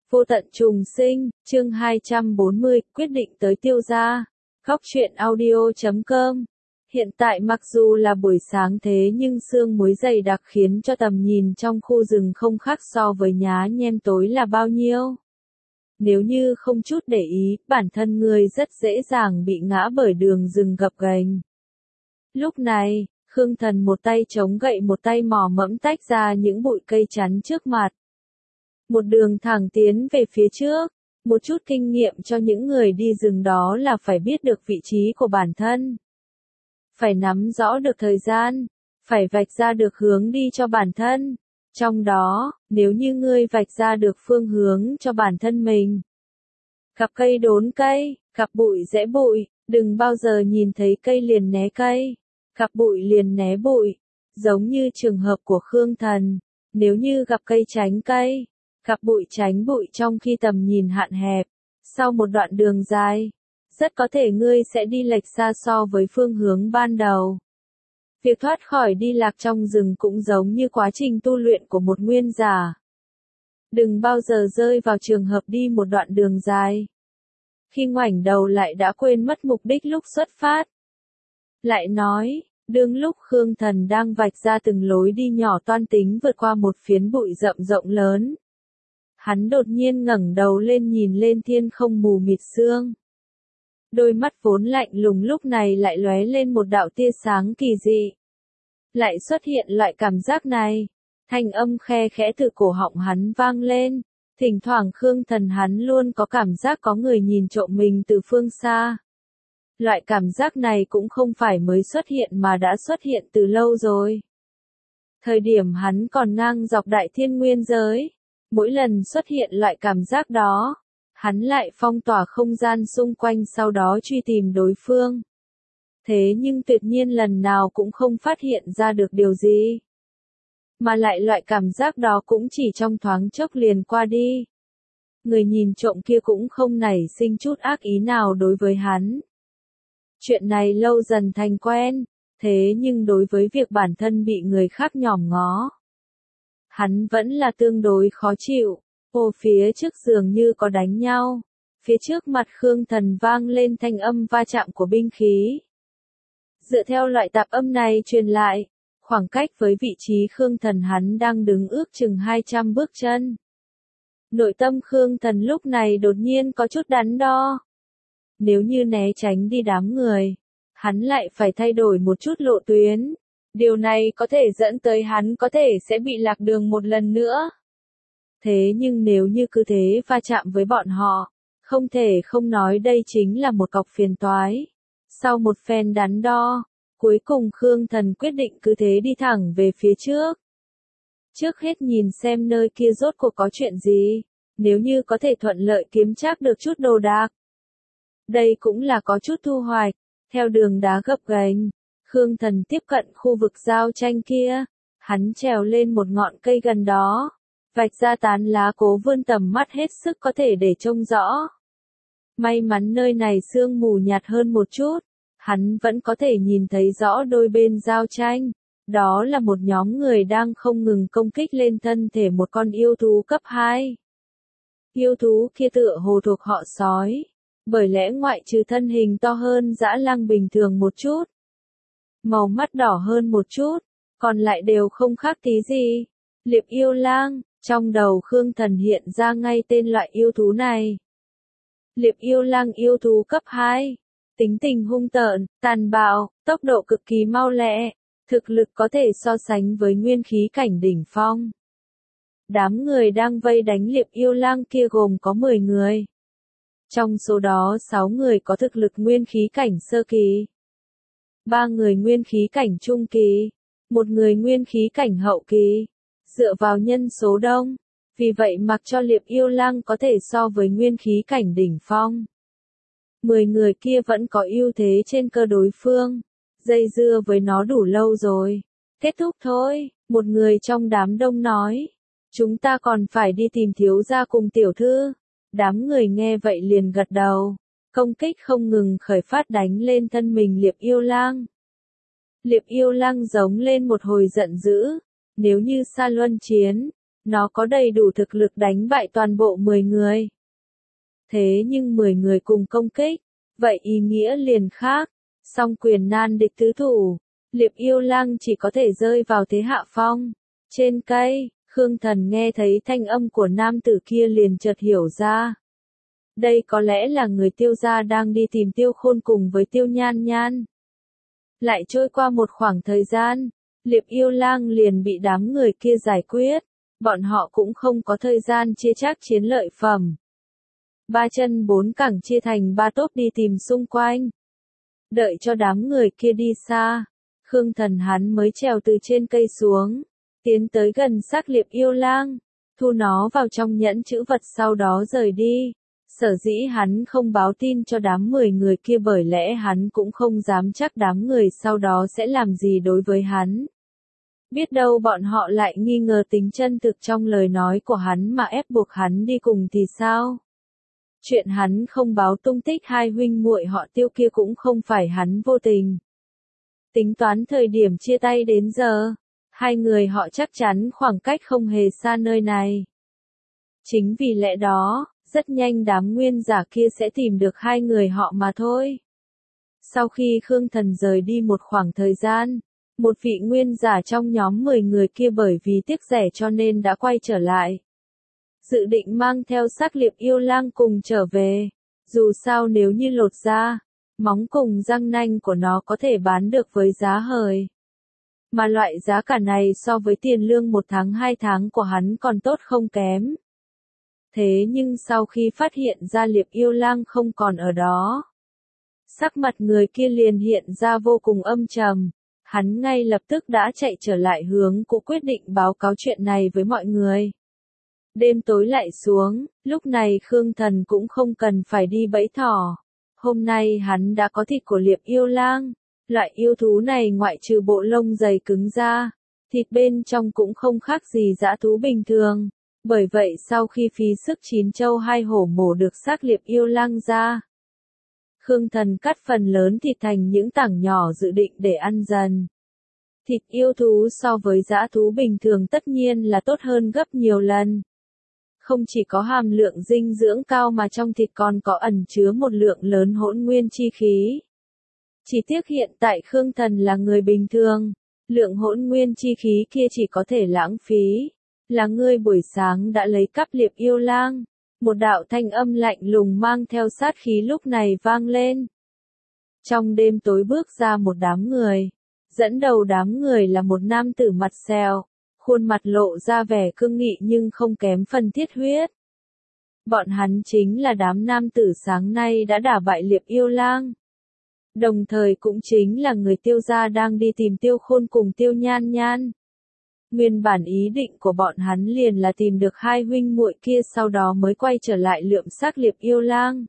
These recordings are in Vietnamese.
Vô tận trùng sinh, chương 240, quyết định tới Tiêu gia. Góc truyện audio.com. Hiện tại mặc dù là buổi sáng thế nhưng sương muối dày đặc khiến cho tầm nhìn trong khu rừng không khác so với nhá nhem tối là bao nhiêu. Nếu như không chút để ý, bản thân người rất dễ dàng bị ngã bởi đường rừng gập ghềnh. Lúc này, Khương Thần một tay chống gậy một tay mò mẫm tách ra những bụi cây chắn trước mặt. Một đường thẳng tiến về phía trước, một chút kinh nghiệm cho những người đi rừng đó là phải biết được vị trí của bản thân. Phải nắm rõ được thời gian, phải vạch ra được hướng đi cho bản thân. Trong đó, nếu như ngươi vạch ra được phương hướng cho bản thân mình. Gặp cây đốn cây, gặp bụi rẽ bụi, đừng bao giờ nhìn thấy cây liền né cây, gặp bụi liền né bụi, giống như trường hợp của Khương Thần, nếu như gặp cây tránh cây, gặp bụi tránh bụi trong khi tầm nhìn hạn hẹp, sau một đoạn đường dài, rất có thể ngươi sẽ đi lệch xa so với phương hướng ban đầu. Việc thoát khỏi đi lạc trong rừng cũng giống như quá trình tu luyện của một nguyên giả. Đừng bao giờ rơi vào trường hợp đi một đoạn đường dài. Khi ngoảnh đầu lại đã quên mất mục đích lúc xuất phát. Lại nói, đương lúc Khương Thần đang vạch ra từng lối đi nhỏ toan tính vượt qua một phiến bụi rậm rộng lớn. Hắn đột nhiên ngẩng đầu lên nhìn lên thiên không mù mịt sương. Đôi mắt vốn lạnh lùng lúc này lại lóe lên một đạo tia sáng kỳ dị. Lại xuất hiện loại cảm giác này. Thanh âm khe khẽ từ cổ họng hắn vang lên. Thỉnh thoảng Khương Thần hắn luôn có cảm giác có người nhìn trộm mình từ phương xa. Loại cảm giác này cũng không phải mới xuất hiện mà đã xuất hiện từ lâu rồi. Thời điểm hắn còn ngang dọc đại thiên nguyên giới. Mỗi lần xuất hiện loại cảm giác đó, hắn lại phong tỏa không gian xung quanh sau đó truy tìm đối phương. Thế nhưng tuyệt nhiên lần nào cũng không phát hiện ra được điều gì. Mà lại loại cảm giác đó cũng chỉ trong thoáng chốc liền qua đi. Người nhìn trộm kia cũng không nảy sinh chút ác ý nào đối với hắn. Chuyện này lâu dần thành quen, thế nhưng đối với việc bản thân bị người khác nhòm ngó, hắn vẫn là tương đối khó chịu. Ô phía trước dường như có đánh nhau. Phía trước mặt Khương Thần vang lên thanh âm va chạm của binh khí. Dựa theo loại tạp âm này truyền lại, khoảng cách với vị trí Khương Thần hắn đang đứng ước chừng 200 bước chân. Nội tâm Khương Thần lúc này đột nhiên có chút đắn đo. Nếu như né tránh đi đám người, hắn lại phải thay đổi một chút lộ tuyến. Điều này có thể dẫn tới hắn có thể sẽ bị lạc đường một lần nữa. Thế nhưng nếu như cứ thế va chạm với bọn họ, không thể không nói đây chính là một cọc phiền toái. Sau một phen đắn đo, cuối cùng Khương Thần quyết định cứ thế đi thẳng về phía trước. Trước hết nhìn xem nơi kia rốt cuộc có chuyện gì, nếu như có thể thuận lợi kiếm trác được chút đồ đạc. Đây cũng là có chút thu hoạch, theo đường đá gập ghềnh. Khương Thần tiếp cận khu vực giao tranh kia, hắn trèo lên một ngọn cây gần đó, vạch ra tán lá cố vươn tầm mắt hết sức có thể để trông rõ. May mắn nơi này sương mù nhạt hơn một chút, hắn vẫn có thể nhìn thấy rõ đôi bên giao tranh. Đó là một nhóm người đang không ngừng công kích lên thân thể một con yêu thú cấp 2. Yêu thú kia tựa hồ thuộc họ sói, bởi lẽ ngoại trừ thân hình to hơn dã lang bình thường một chút, màu mắt đỏ hơn một chút, còn lại đều không khác tí gì. Liệp yêu lang, trong đầu Khương Thần hiện ra ngay tên loại yêu thú này. Liệp yêu lang yêu thú cấp 2, tính tình hung tợn, tàn bạo, tốc độ cực kỳ mau lẹ, thực lực có thể so sánh với nguyên khí cảnh đỉnh phong. Đám người đang vây đánh liệp yêu lang kia gồm có 10 người. Trong số đó 6 người có thực lực nguyên khí cảnh sơ kỳ, 3 người nguyên khí cảnh trung kỳ, 1 người nguyên khí cảnh hậu kỳ. Dựa vào nhân số đông, vì vậy mặc cho liệp yêu lang có thể so với nguyên khí cảnh đỉnh phong, 10 người kia vẫn có ưu thế trên cơ đối phương. Dây dưa với nó đủ lâu rồi, kết thúc thôi, một người trong đám đông nói. Chúng ta còn phải đi tìm thiếu gia cùng tiểu thư. Đám người nghe vậy liền gật đầu, công kích không ngừng khởi phát đánh lên thân mình liệp yêu lang. Liệp yêu lang giống lên một hồi giận dữ. Nếu như xa luân chiến, Nó có đầy đủ thực lực đánh bại toàn bộ 10 người. Thế nhưng 10 người cùng công kích, vậy ý nghĩa liền khác. Song quyền nan địch tứ thủ, Liệp Yêu Lang chỉ có thể rơi vào thế hạ phong. Trên cây, Khương Thần nghe thấy thanh âm của nam tử kia liền chợt hiểu ra. Đây có lẽ là người Tiêu gia đang đi tìm Tiêu Khôn cùng với Tiêu Nhan Nhan. Lại trôi qua một khoảng thời gian, Liệp Yêu Lang liền bị đám người kia giải quyết. Bọn họ cũng không có thời gian chia chác chiến lợi phẩm. Ba chân bốn cẳng chia thành ba tốp đi tìm xung quanh. Đợi cho đám người kia đi xa, Khương Thần hắn mới trèo từ trên cây xuống, tiến tới gần xác Liệp Yêu Lang, thu nó vào trong nhẫn trữ vật sau đó rời đi. Sở dĩ hắn không báo tin cho đám 10 người kia bởi lẽ hắn cũng không dám chắc đám người sau đó sẽ làm gì đối với hắn. Biết đâu bọn họ lại nghi ngờ tính chân thực trong lời nói của hắn mà ép buộc hắn đi cùng thì sao? Chuyện hắn không báo tung tích hai huynh muội họ Tiêu kia cũng không phải hắn vô tình. Tính toán thời điểm chia tay đến giờ, hai người họ chắc chắn khoảng cách không hề xa nơi này. Chính vì lẽ đó, rất nhanh đám nguyên giả kia sẽ tìm được hai người họ mà thôi. Sau khi Khương Thần rời đi một khoảng thời gian, một vị nguyên giả trong nhóm 10 người kia bởi vì tiếc rẻ cho nên đã quay trở lại. Dự định mang theo xác Liệp Yêu Lang cùng trở về. Dù sao nếu như lột da, móng cùng răng nanh của nó có thể bán được với giá hời. Mà loại giá cả này so với tiền lương 1 tháng 2 tháng của hắn còn tốt không kém. Thế nhưng sau khi phát hiện ra Liệp Yêu Lang không còn ở đó, sắc mặt người kia liền hiện ra vô cùng âm trầm. Hắn ngay lập tức đã chạy trở lại hướng cũ quyết định báo cáo chuyện này với mọi người. Đêm tối lại xuống, lúc này Khương Thần cũng không cần phải đi bẫy thỏ. Hôm nay hắn đã có thịt của Liệp Yêu Lang. Loại yêu thú này ngoại trừ bộ lông dày cứng ra, thịt bên trong cũng không khác gì dã thú bình thường. Bởi vậy sau khi phí sức 9 trâu 2 hổ mổ được xác Liệp Yêu Lang ra, Khương Thần cắt phần lớn thịt thành những tảng nhỏ dự định để ăn dần. Thịt yêu thú so với dã thú bình thường tất nhiên là tốt hơn gấp nhiều lần. Không chỉ có hàm lượng dinh dưỡng cao mà trong thịt còn có ẩn chứa một lượng lớn hỗn nguyên chi khí. Chỉ tiếc hiện tại Khương Thần là người bình thường, lượng hỗn nguyên chi khí kia chỉ có thể lãng phí. Là ngươi buổi sáng đã lấy cắp Liệp Yêu Lang. Một đạo thanh âm lạnh lùng mang theo sát khí lúc này vang lên. Trong đêm tối bước ra một đám người. Dẫn đầu đám người là một nam tử mặt sẹo, khuôn mặt lộ ra vẻ cương nghị nhưng không kém phần thiết huyết. Bọn hắn chính là đám nam tử sáng nay đã đả bại Liệp Yêu Lang. Đồng thời cũng chính là người Tiêu gia đang đi tìm Tiêu Khôn cùng Tiêu Nhan Nhan. Nguyên bản ý định của bọn hắn liền là tìm được hai huynh muội kia sau đó mới quay trở lại lượm xác Liệp Yêu Lang.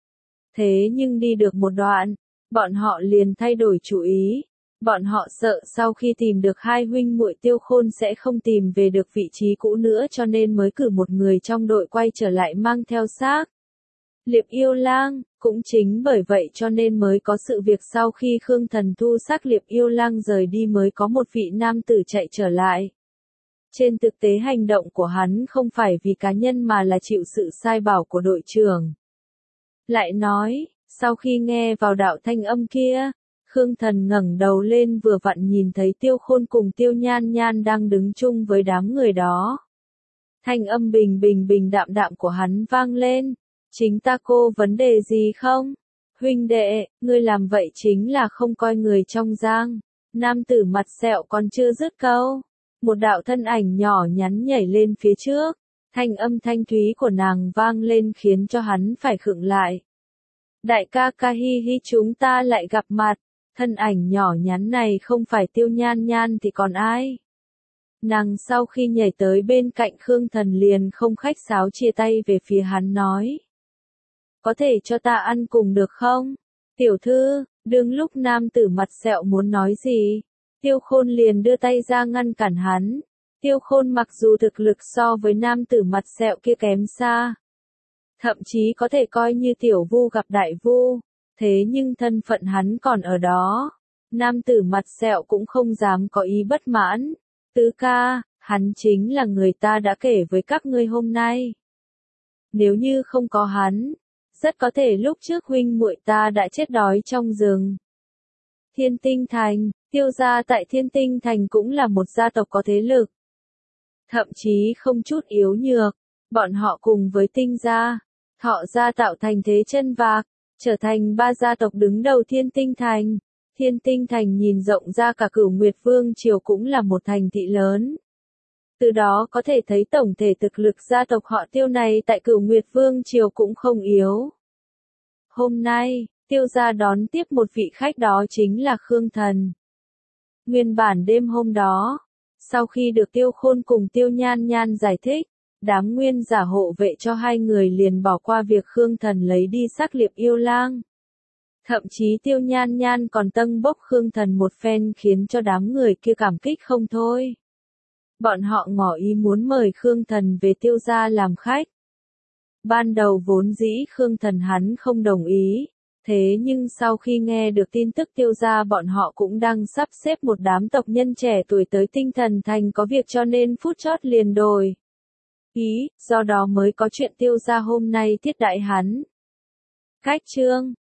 Thế nhưng đi được một đoạn, bọn họ liền thay đổi chủ ý. Bọn họ sợ sau khi tìm được hai huynh muội Tiêu Khôn sẽ không tìm về được vị trí cũ nữa cho nên mới cử một người trong đội quay trở lại mang theo xác Liệp Yêu Lang. Cũng chính bởi vậy cho nên mới có sự việc sau khi Khương Thần thu xác Liệp Yêu Lang rời đi mới có một vị nam tử chạy trở lại. Trên thực tế hành động của hắn không phải vì cá nhân mà là chịu sự sai bảo của đội trưởng. Lại nói, sau khi nghe vào đạo thanh âm kia, Khương Thần ngẩng đầu lên vừa vặn nhìn thấy Tiêu Khôn cùng Tiêu Nhan Nhan đang đứng chung với đám người đó. Thanh âm bình đạm đạm của hắn vang lên. Chính ta cô vấn đề gì không? Huynh đệ, ngươi làm vậy chính là không coi người trong giang. Nam tử mặt sẹo còn chưa dứt câu. Một đạo thân ảnh nhỏ nhắn nhảy lên phía trước. Thanh âm thanh thúy của nàng vang lên khiến cho hắn phải khựng lại. Đại ca ca hi hi chúng ta lại gặp mặt. Thân ảnh nhỏ nhắn này không phải Tiêu Nhan Nhan thì còn ai? Nàng sau khi nhảy tới bên cạnh Khương Thần liền không khách sáo chia tay về phía hắn nói. Có thể cho ta ăn cùng được không? Tiểu thư, đương lúc nam tử mặt sẹo muốn nói gì, Tiêu Khôn liền đưa tay ra ngăn cản hắn. Tiêu Khôn mặc dù thực lực so với nam tử mặt sẹo kia kém xa, thậm chí có thể coi như tiểu vu gặp đại vu, thế nhưng thân phận hắn còn ở đó. Nam tử mặt sẹo cũng không dám có ý bất mãn. Tứ ca, Hắn chính là người ta đã kể với các ngươi hôm nay. Nếu như không có hắn, rất có thể lúc trước huynh muội ta đã chết đói trong rừng. Thiên Tinh Thành, Tiêu gia tại Thiên Tinh Thành cũng là một gia tộc có thế lực. Thậm chí không chút yếu nhược, bọn họ cùng với Tinh gia, Thọ gia tạo thành thế chân vạc, trở thành ba gia tộc đứng đầu Thiên Tinh Thành. Thiên Tinh Thành nhìn rộng ra cả Cửu Nguyệt Vương triều cũng là một thành thị lớn. Từ đó có thể thấy tổng thể thực lực gia tộc họ Tiêu này tại Cửu Nguyệt Vương triều cũng không yếu. Hôm nay, Tiêu gia đón tiếp một vị khách, đó chính là Khương Thần. Nguyên bản đêm hôm đó, sau khi được Tiêu Khôn cùng Tiêu Nhan Nhan giải thích, đám nguyên giả hộ vệ cho hai người liền bỏ qua việc Khương Thần lấy đi xác liệp yêu lang. Thậm chí Tiêu Nhan Nhan còn tâng bốc Khương Thần một phen khiến cho đám người kia cảm kích không thôi. Bọn họ ngỏ ý muốn mời Khương Thần về Tiêu gia làm khách. Ban đầu vốn dĩ Khương Thần hắn không đồng ý, thế nhưng sau khi nghe được tin tức Tiêu gia bọn họ cũng đang sắp xếp một đám tộc nhân trẻ tuổi tới Tinh Thần Thành có việc cho nên phút chót liền đổi ý, do đó mới có chuyện Tiêu gia hôm nay thiết đãi hắn. Cách chương